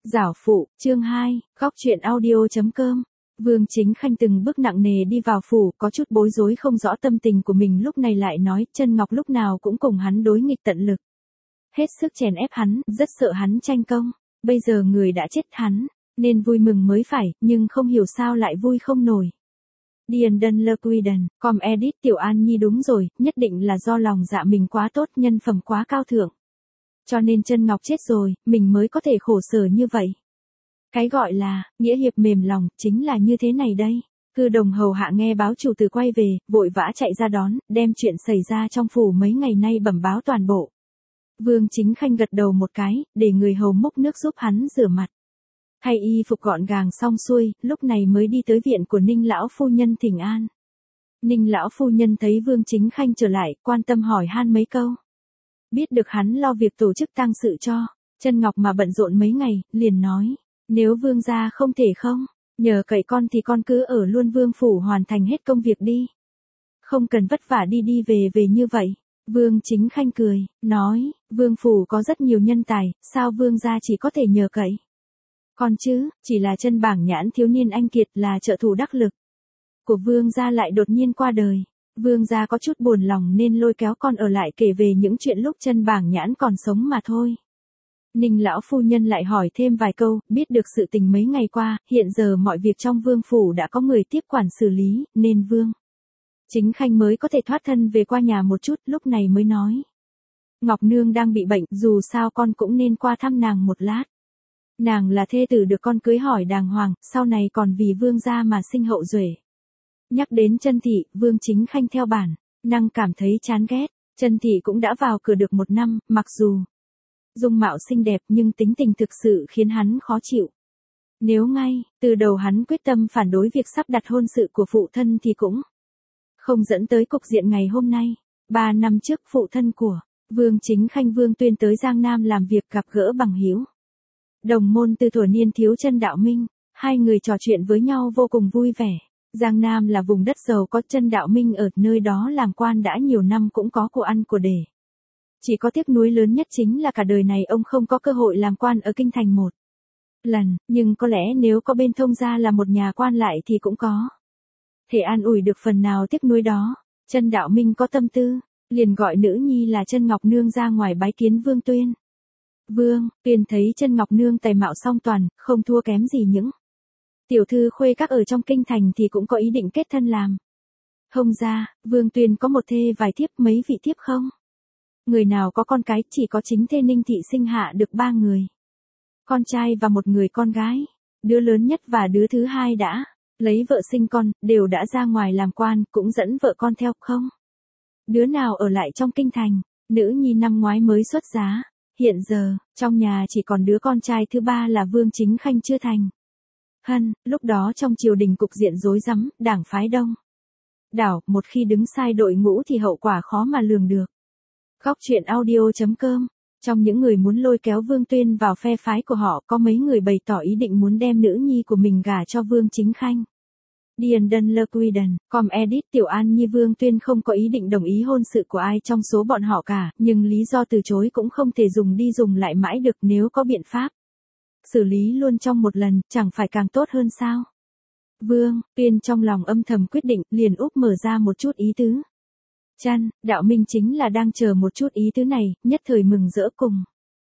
Giảo phụ, chương 2, góc truyện audio.com. Vương Chính Khanh từng bước nặng nề đi vào phủ, có chút bối rối không rõ tâm tình của mình lúc này lại nói, Chân Ngọc lúc nào cũng cùng hắn đối nghịch tận lực. Hết sức chèn ép hắn, rất sợ hắn tranh công, bây giờ người đã chết hắn, nên vui mừng mới phải, nhưng không hiểu sao lại vui không nổi. Điền Đân Lơ Quiden, com edit Tiểu An Nhi đúng rồi, nhất định là do lòng dạ mình quá tốt, nhân phẩm quá cao thượng. Cho nên Chân Ngọc chết rồi, mình mới có thể khổ sở như vậy. Cái gọi là, nghĩa hiệp mềm lòng, chính là như thế này đây. Cư đồng hầu hạ nghe báo chủ tử quay về, vội vã chạy ra đón, đem chuyện xảy ra trong phủ mấy ngày nay bẩm báo toàn bộ. Vương Chính Khanh gật đầu một cái, để người hầu múc nước giúp hắn rửa mặt. Thay y phục gọn gàng xong xuôi, lúc này mới đi tới viện của Ninh lão phu nhân thỉnh an. Ninh lão phu nhân thấy Vương Chính Khanh trở lại, quan tâm hỏi han mấy câu. Biết được hắn lo việc tổ chức tang sự cho Chân Ngọc mà bận rộn mấy ngày, liền nói, nếu vương gia không thể không, nhờ cậy con thì con cứ ở luôn vương phủ hoàn thành hết công việc đi. Không cần vất vả đi đi về như vậy. Vương Chính Khanh cười, nói, vương phủ có rất nhiều nhân tài, sao vương gia chỉ có thể nhờ cậy. Còn chứ, chỉ là Chân Bảng Nhãn thiếu niên anh kiệt là trợ thủ đắc lực của vương gia lại đột nhiên qua đời. Vương gia có chút buồn lòng nên lôi kéo con ở lại kể về những chuyện lúc Chân Bảng Nhãn còn sống mà thôi. Ninh lão phu nhân lại hỏi thêm vài câu, biết được sự tình mấy ngày qua, hiện giờ mọi việc trong vương phủ đã có người tiếp quản xử lý, nên Vương Chính Khanh mới có thể thoát thân về qua nhà một chút, lúc này mới nói. Ngọc Nương đang bị bệnh, dù sao con cũng nên qua thăm nàng một lát. Nàng là thê tử được con cưới hỏi đàng hoàng, sau này còn vì vương gia mà sinh hậu duệ. Nhắc đến Chân thị, Vương Chính Khanh theo bản năng cảm thấy chán ghét. Chân thị cũng đã vào cửa được 1 năm, mặc dù dung mạo xinh đẹp nhưng tính tình thực sự khiến hắn khó chịu. Nếu ngay từ đầu hắn quyết tâm phản đối việc sắp đặt hôn sự của phụ thân thì cũng không dẫn tới cục diện ngày hôm nay. 3 năm trước phụ thân của Vương Chính Khanh Vương Tuyên tới Giang Nam làm việc gặp gỡ bằng hữu đồng môn từ thuở niên thiếu Chân Đạo Minh, hai người trò chuyện với nhau vô cùng vui vẻ. Giang Nam là vùng đất giàu có, Chân Đạo Minh ở nơi đó làm quan đã nhiều năm cũng có của ăn của để. Chỉ có tiếc nuối lớn nhất chính là cả đời này ông không có cơ hội làm quan ở kinh thành một lần, nhưng có lẽ nếu có bên thông gia là một nhà quan lại thì cũng có thể an ủi được phần nào tiếc nuối đó. Chân Đạo Minh có tâm tư, liền gọi nữ nhi là Chân Ngọc Nương ra ngoài bái kiến Vương Tuyên. Vương Tuyên thấy Chân Ngọc Nương tài mạo song toàn, không thua kém gì những tiểu thư khuê các ở trong kinh thành thì cũng có ý định kết thân làm hồng gia. Vương Tuyên có một thê vài thiếp, mấy vị thiếp không người nào có con cái, chỉ có chính thê Ninh thị sinh hạ được 3 người con trai và 1 người con gái. Đứa lớn nhất và đứa thứ hai đã lấy vợ sinh con, đều đã ra ngoài làm quan, cũng dẫn vợ con theo, không đứa nào ở lại trong kinh thành. Nữ nhi năm ngoái mới xuất giá, hiện giờ trong nhà chỉ còn đứa con trai thứ 3 là Vương Chính Khanh chưa thành hân. Lúc đó trong triều đình cục diện rối rắm, đảng phái đông đảo, một khi đứng sai đội ngũ thì hậu quả khó mà lường được. Góc truyện audio.com. Trong những người muốn lôi kéo Vương Tuyên vào phe phái của họ, có mấy người bày tỏ ý định muốn đem nữ nhi của mình gả cho Vương Chính Khanh. Điền Đân Lơ Quiden, com edit Tiểu An Nhi. Vương Tuyên không có ý định đồng ý hôn sự của ai trong số bọn họ cả, nhưng lý do từ chối cũng không thể dùng đi dùng lại mãi được, nếu có biện pháp xử lý luôn trong một lần, chẳng phải càng tốt hơn sao. Vương Tuyên trong lòng âm thầm quyết định, liền úp mở ra một chút ý tứ. Chân Đạo Minh chính là đang chờ một chút ý tứ này, nhất thời mừng rỡ cùng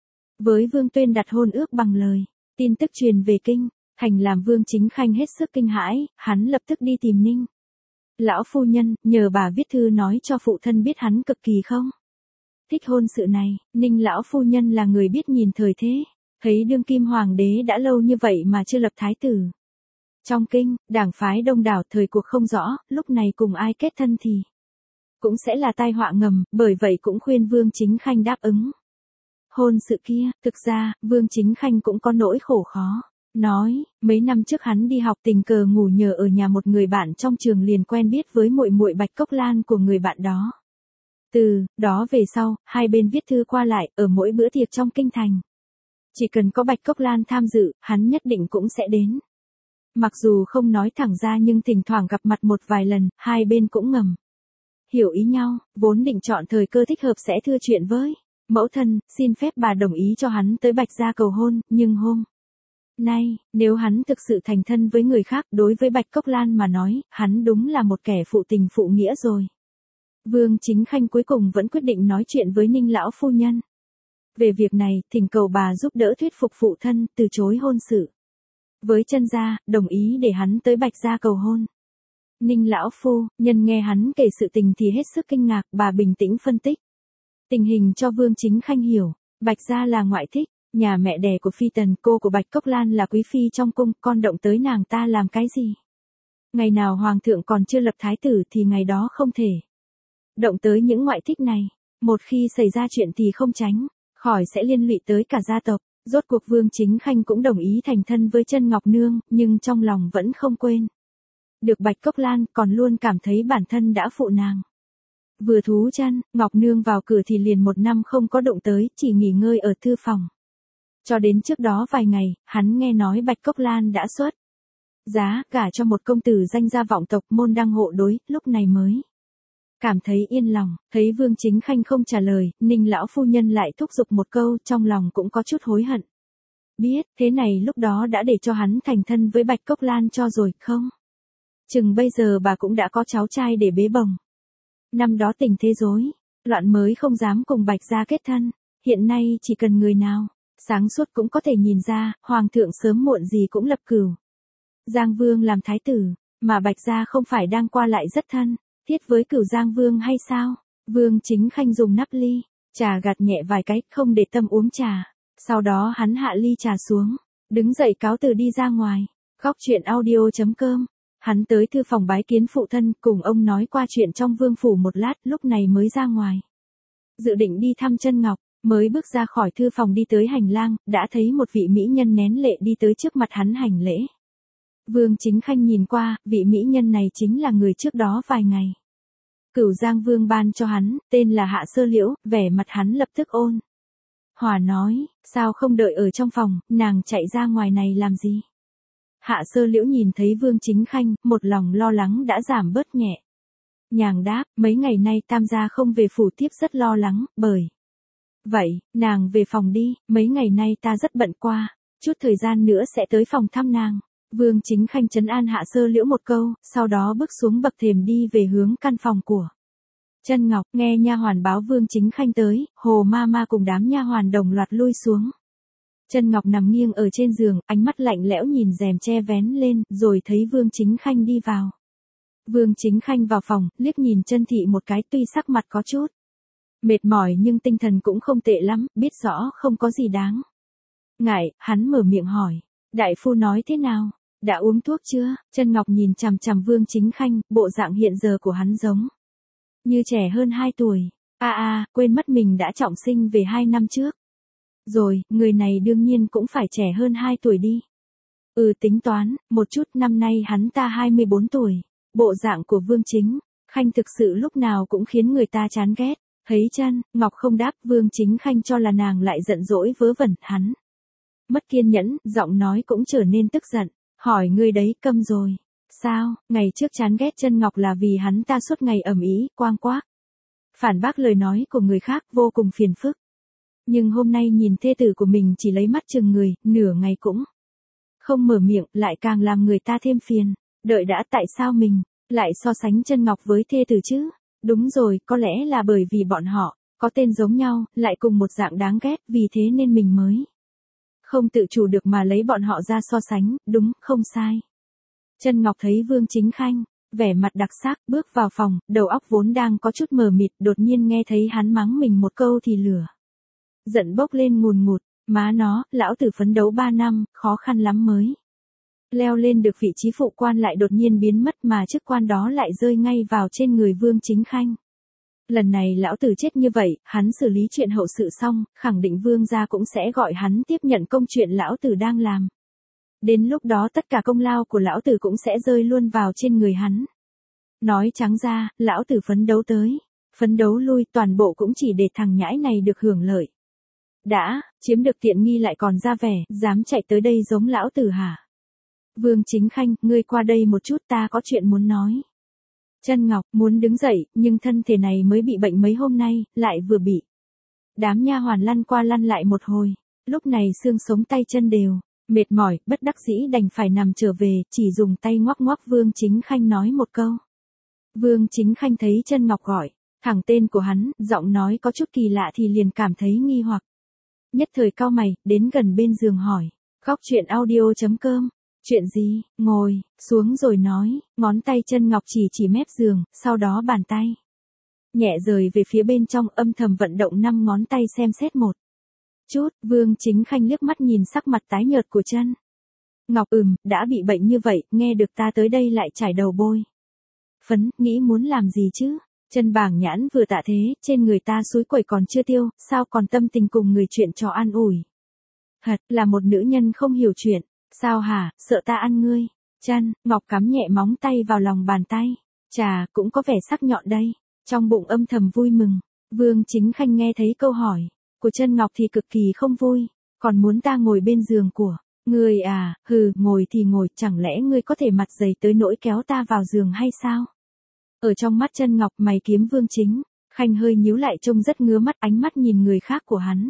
với Vương Tuyên đặt hôn ước bằng lời. Tin tức truyền về kinh thành làm Vương Chính Khanh hết sức kinh hãi, hắn lập tức đi tìm Ninh lão phu nhân, nhờ bà viết thư nói cho phụ thân biết hắn cực kỳ không thích hôn sự này. Ninh lão phu nhân là người biết nhìn thời thế, thấy đương kim hoàng đế đã lâu như vậy mà chưa lập thái tử. Trong kinh, đảng phái đông đảo, thời cuộc không rõ, lúc này cùng ai kết thân thì cũng sẽ là tai họa ngầm, bởi vậy cũng khuyên Vương Chính Khanh đáp ứng hôn sự kia. Thực ra, Vương Chính Khanh cũng có nỗi khổ khó. Nói, mấy năm trước hắn đi học tình cờ ngủ nhờ ở nhà một người bạn trong trường, liền quen biết với muội muội Bạch Cốc Lan của người bạn đó. Từ đó về sau, hai bên viết thư qua lại, ở mỗi bữa tiệc trong kinh thành. Chỉ cần có Bạch Cốc Lan tham dự, hắn nhất định cũng sẽ đến. Mặc dù không nói thẳng ra nhưng thỉnh thoảng gặp mặt một vài lần, hai bên cũng ngầm hiểu ý nhau, vốn định chọn thời cơ thích hợp sẽ thưa chuyện với mẫu thân, xin phép bà đồng ý cho hắn tới Bạch gia cầu hôn, nhưng hôm Nay, nếu hắn thực sự thành thân với người khác, đối với Bạch Cốc Lan mà nói, hắn đúng là một kẻ phụ tình phụ nghĩa rồi. Vương Chính Khanh cuối cùng vẫn quyết định nói chuyện với Ninh lão phu nhân. Về việc này, thỉnh cầu bà giúp đỡ thuyết phục phụ thân, từ chối hôn sự. Với Chân gia, đồng ý để hắn tới Bạch gia cầu hôn. Ninh lão phu nhân nghe hắn kể sự tình thì hết sức kinh ngạc, bà bình tĩnh phân tích tình hình cho Vương Chính Khanh hiểu. Bạch gia là ngoại thích, nhà mẹ đẻ của Phi Tần, cô của Bạch Cốc Lan là quý phi trong cung, con động tới nàng ta làm cái gì? Ngày nào hoàng thượng còn chưa lập thái tử thì ngày đó không thể động tới những ngoại thích này. Một khi xảy ra chuyện thì không tránh khỏi sẽ liên lụy tới cả gia tộc. Rốt cuộc Vương Chính Khanh cũng đồng ý thành thân với Chân Ngọc Nương, nhưng trong lòng vẫn không quên được Bạch Cốc Lan, còn luôn cảm thấy bản thân đã phụ nàng. Vừa thú chân, Ngọc Nương vào cửa thì liền 1 năm không có động tới, chỉ nghỉ ngơi ở thư phòng. Cho đến trước đó vài ngày, hắn nghe nói Bạch Cốc Lan đã xuất giá gả cho một công tử danh gia vọng tộc, môn đăng hộ đối, lúc này mới cảm thấy yên lòng. Thấy Vương Chính Khanh không trả lời, Ninh lão phu nhân lại thúc giục một câu, trong lòng cũng có chút hối hận. Biết, thế này lúc đó đã để cho hắn thành thân với Bạch Cốc Lan cho rồi, không? Chừng bây giờ bà cũng đã có cháu trai để bế bồng. Năm đó tình thế rối loạn mới không dám cùng Bạch gia kết thân, hiện nay chỉ cần người nào sáng suốt cũng có thể nhìn ra, hoàng thượng sớm muộn gì cũng lập cửu Giang Vương làm thái tử, mà Bạch gia không phải đang qua lại rất thân thiết với Cửu Giang Vương hay sao? Vương Chính Khanh dùng nắp ly trà gạt nhẹ vài cái, không để tâm uống trà. Sau đó hắn hạ ly trà xuống, đứng dậy cáo từ đi ra ngoài. Góc truyện audio.com. Hắn tới thư phòng bái kiến phụ thân, cùng ông nói qua chuyện trong vương phủ một lát, lúc này mới ra ngoài. Dự định đi thăm Chân Ngọc, mới bước ra khỏi thư phòng đi tới hành lang, đã thấy một vị mỹ nhân nén lệ đi tới trước mặt hắn hành lễ. Vương Chính Khanh nhìn qua, vị mỹ nhân này chính là người trước đó vài ngày Cửu Giang Vương ban cho hắn, tên là Hạ Sơ Liễu, vẻ mặt hắn lập tức ôn hòa nói, sao không đợi ở trong phòng, nàng chạy ra ngoài này làm gì? Hạ Sơ Liễu nhìn thấy Vương Chính Khanh, một lòng lo lắng đã giảm bớt nhẹ. Nhàng đáp, mấy ngày nay Tam gia không về phủ tiếp rất lo lắng, bởi vậy, nàng về phòng đi, mấy ngày nay ta rất bận qua, chút thời gian nữa sẽ tới phòng thăm nàng. Vương Chính Khanh trấn an Hạ Sơ Liễu một câu, sau đó bước xuống bậc thềm đi về hướng căn phòng của Chân Ngọc. Nghe nha hoàn báo Vương Chính Khanh tới, Hồ ma ma cùng đám nha hoàn đồng loạt lui xuống. Chân Ngọc nằm nghiêng ở trên giường, ánh mắt lạnh lẽo nhìn rèm che vén lên, rồi thấy Vương Chính Khanh đi vào. Vương Chính Khanh vào phòng, liếc nhìn Chân thị một cái, tuy sắc mặt có chút mệt mỏi nhưng tinh thần cũng không tệ lắm, biết rõ không có gì đáng ngại, hắn mở miệng hỏi, đại phu nói thế nào? Đã uống thuốc chưa? Chân Ngọc nhìn chằm chằm Vương Chính Khanh, bộ dạng hiện giờ của hắn giống như trẻ hơn 2 tuổi. Quên mất mình đã trọng sinh về 2 năm trước. Rồi, người này đương nhiên cũng phải trẻ hơn 2 tuổi đi. Tính toán, một chút, năm nay hắn ta 24 tuổi. Bộ dạng của Vương Chính Khanh thực sự lúc nào cũng khiến người ta chán ghét. Thấy Chân Ngọc không đáp, Vương Chính Khanh cho là nàng lại giận dỗi vớ vẩn, hắn mất kiên nhẫn, giọng nói cũng trở nên tức giận. Hỏi ngươi đấy, câm rồi. Sao, ngày trước chán ghét Chân Ngọc là vì hắn ta suốt ngày ầm ĩ, quang quác phản bác lời nói của người khác, vô cùng phiền phức. Nhưng hôm nay nhìn thê tử của mình chỉ lấy mắt chừng người, nửa ngày cũng không mở miệng, lại càng làm người ta thêm phiền. Đợi đã, tại sao mình lại so sánh Chân Ngọc với thê tử chứ? Đúng rồi, có lẽ là bởi vì bọn họ có tên giống nhau, lại cùng một dạng đáng ghét, vì thế nên mình mới không tự chủ được mà lấy bọn họ ra so sánh, đúng, không sai. Chân Ngọc thấy Vương Chính Khanh vẻ mặt đặc sắc, bước vào phòng, đầu óc vốn đang có chút mờ mịt, đột nhiên nghe thấy hắn mắng mình một câu thì lửa giận bốc lên ngùn ngụt. Má nó, lão tử phấn đấu 3 năm, khó khăn lắm mới leo lên được vị trí phụ quan, lại đột nhiên biến mất, mà chức quan đó lại rơi ngay vào trên người Vương Chính Khanh. Lần này lão tử chết như vậy, hắn xử lý chuyện hậu sự xong, khẳng định Vương gia cũng sẽ gọi hắn tiếp nhận công chuyện lão tử đang làm. Đến lúc đó tất cả công lao của lão tử cũng sẽ rơi luôn vào trên người hắn. Nói trắng ra, lão tử phấn đấu tới, phấn đấu lui, toàn bộ cũng chỉ để thằng nhãi này được hưởng lợi. Đã, chiếm được tiện nghi lại còn ra vẻ, dám chạy tới đây giống lão tử hả? Vương Chính Khanh, ngươi qua đây một chút, ta có chuyện muốn nói. Chân Ngọc muốn đứng dậy, nhưng thân thể này mới bị bệnh mấy hôm nay, lại vừa bị đám nha hoàn lăn qua lăn lại một hồi. Lúc này xương sống tay chân đều Mệt mỏi, bất đắc dĩ đành phải nằm trở về, chỉ dùng tay ngoắc ngoắc Vương Chính Khanh nói một câu. Vương Chính Khanh thấy Chân Ngọc gọi thẳng tên của hắn, giọng nói có chút kỳ lạ thì liền cảm thấy nghi hoặc. Nhất thời cau mày, đến gần bên giường hỏi. Góc chuyện audio.com. Chuyện gì? Ngồi xuống rồi nói, ngón tay Chân Ngọc chỉ mép giường, sau đó bàn tay nhẹ rời về phía bên trong, âm thầm vận động 5 ngón tay xem xét một chút. Vương Chính Khanh liếc mắt nhìn sắc mặt tái nhợt của Chân Ngọc. Đã bị bệnh như vậy, nghe được ta tới đây lại trải đầu bôi phấn, nghĩ muốn làm gì chứ? Chân Bàng Nhãn vừa tạ thế, trên người ta xúi quẩy còn chưa tiêu, sao còn tâm tình cùng người chuyện trò an ủi? Thật là một nữ nhân không hiểu chuyện. Sao hả, sợ ta ăn ngươi? Chân Ngọc cắm nhẹ móng tay vào lòng bàn tay. Chà, cũng có vẻ sắc nhọn đây. Trong bụng âm thầm vui mừng. Vương Chính Khanh nghe thấy câu hỏi của Chân Ngọc thì cực kỳ không vui. Còn muốn ta ngồi bên giường của ngươi à? Hừ, ngồi thì ngồi, chẳng lẽ ngươi có thể mặt dày tới nỗi kéo ta vào giường hay sao? Ở trong mắt Chân Ngọc, mày kiếm Vương Chính Khanh hơi nhíu lại, trông rất ngứa mắt, ánh mắt nhìn người khác của hắn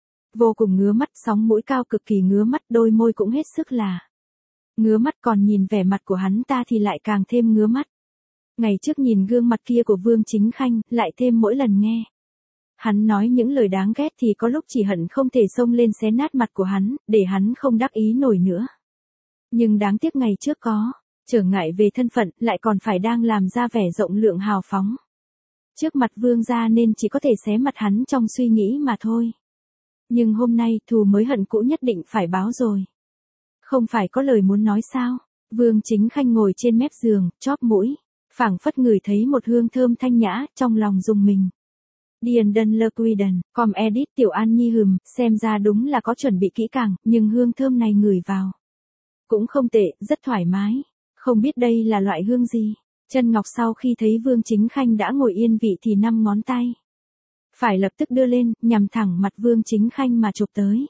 vô cùng ngứa mắt, sóng mũi cao cực kỳ ngứa mắt, đôi môi cũng hết sức là ngứa mắt, còn nhìn vẻ mặt của hắn ta thì lại càng thêm ngứa mắt. Ngày trước nhìn gương mặt kia của Vương Chính Khanh, lại thêm mỗi lần nghe hắn nói những lời đáng ghét thì có lúc chỉ hận không thể xông lên xé nát mặt của hắn, để hắn không đắc ý nổi nữa. Nhưng đáng tiếc ngày trước có trở ngại về thân phận, lại còn phải đang làm ra vẻ rộng lượng hào phóng trước mặt Vương gia, nên chỉ có thể xé mặt hắn trong suy nghĩ mà thôi. Nhưng hôm nay, thù mới hận cũ nhất định phải báo rồi. Không phải có lời muốn nói sao? Vương Chính Khanh ngồi trên mép giường, chóp mũi, phảng phất ngửi thấy một hương thơm thanh nhã, trong lòng rùng mình. Điền Đân Lơ Quiden, com edit Tiểu An Nhi xem ra đúng là có chuẩn bị kỹ càng, nhưng hương thơm này ngửi vào cũng không tệ, rất thoải mái. Không biết đây là loại hương gì? Chân Ngọc sau khi thấy Vương Chính Khanh đã ngồi yên vị thì 5 ngón tay phải lập tức đưa lên, nhằm thẳng mặt Vương Chính Khanh mà chụp tới.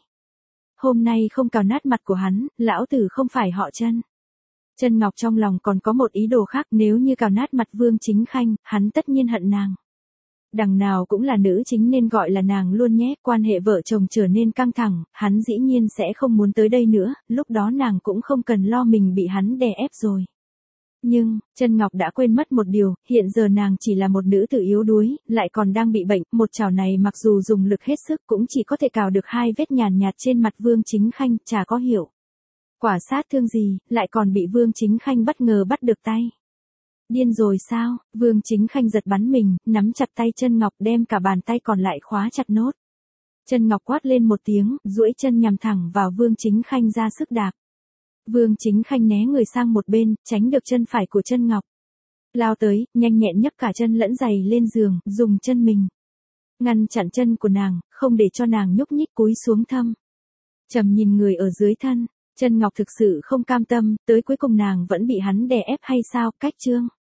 Hôm nay không cào nát mặt của hắn, lão tử không phải họ Chân. Chân Ngọc trong lòng còn có một ý đồ khác, nếu như cào nát mặt Vương Chính Khanh, hắn tất nhiên hận nàng. Đằng nào cũng là nữ chính nên gọi là nàng luôn nhé, quan hệ vợ chồng trở nên căng thẳng, hắn dĩ nhiên sẽ không muốn tới đây nữa, lúc đó nàng cũng không cần lo mình bị hắn đè ép rồi. Nhưng, Chân Ngọc đã quên mất một điều, hiện giờ nàng chỉ là một nữ tử yếu đuối, lại còn đang bị bệnh, một chảo này mặc dù dùng lực hết sức cũng chỉ có thể cào được 2 vết nhàn nhạt trên mặt Vương Chính Khanh, chả có hiệu quả sát thương gì, lại còn bị Vương Chính Khanh bất ngờ bắt được tay. Điên rồi sao? Vương Chính Khanh giật bắn mình, nắm chặt tay Chân Ngọc, đem cả bàn tay còn lại khóa chặt nốt. Chân Ngọc quát lên một tiếng, duỗi chân nhằm thẳng vào Vương Chính Khanh ra sức đạp. Vương Chính Khanh né người sang một bên, tránh được chân phải của Chân Ngọc. Lao tới, nhanh nhẹn nhấc cả chân lẫn giày lên giường, dùng chân mình ngăn chặn chân của nàng, không để cho nàng nhúc nhích, cúi xuống thâm trầm nhìn người ở dưới thân. Chân Ngọc thực sự không cam tâm, tới cuối cùng nàng vẫn bị hắn đè ép hay sao? Cách chương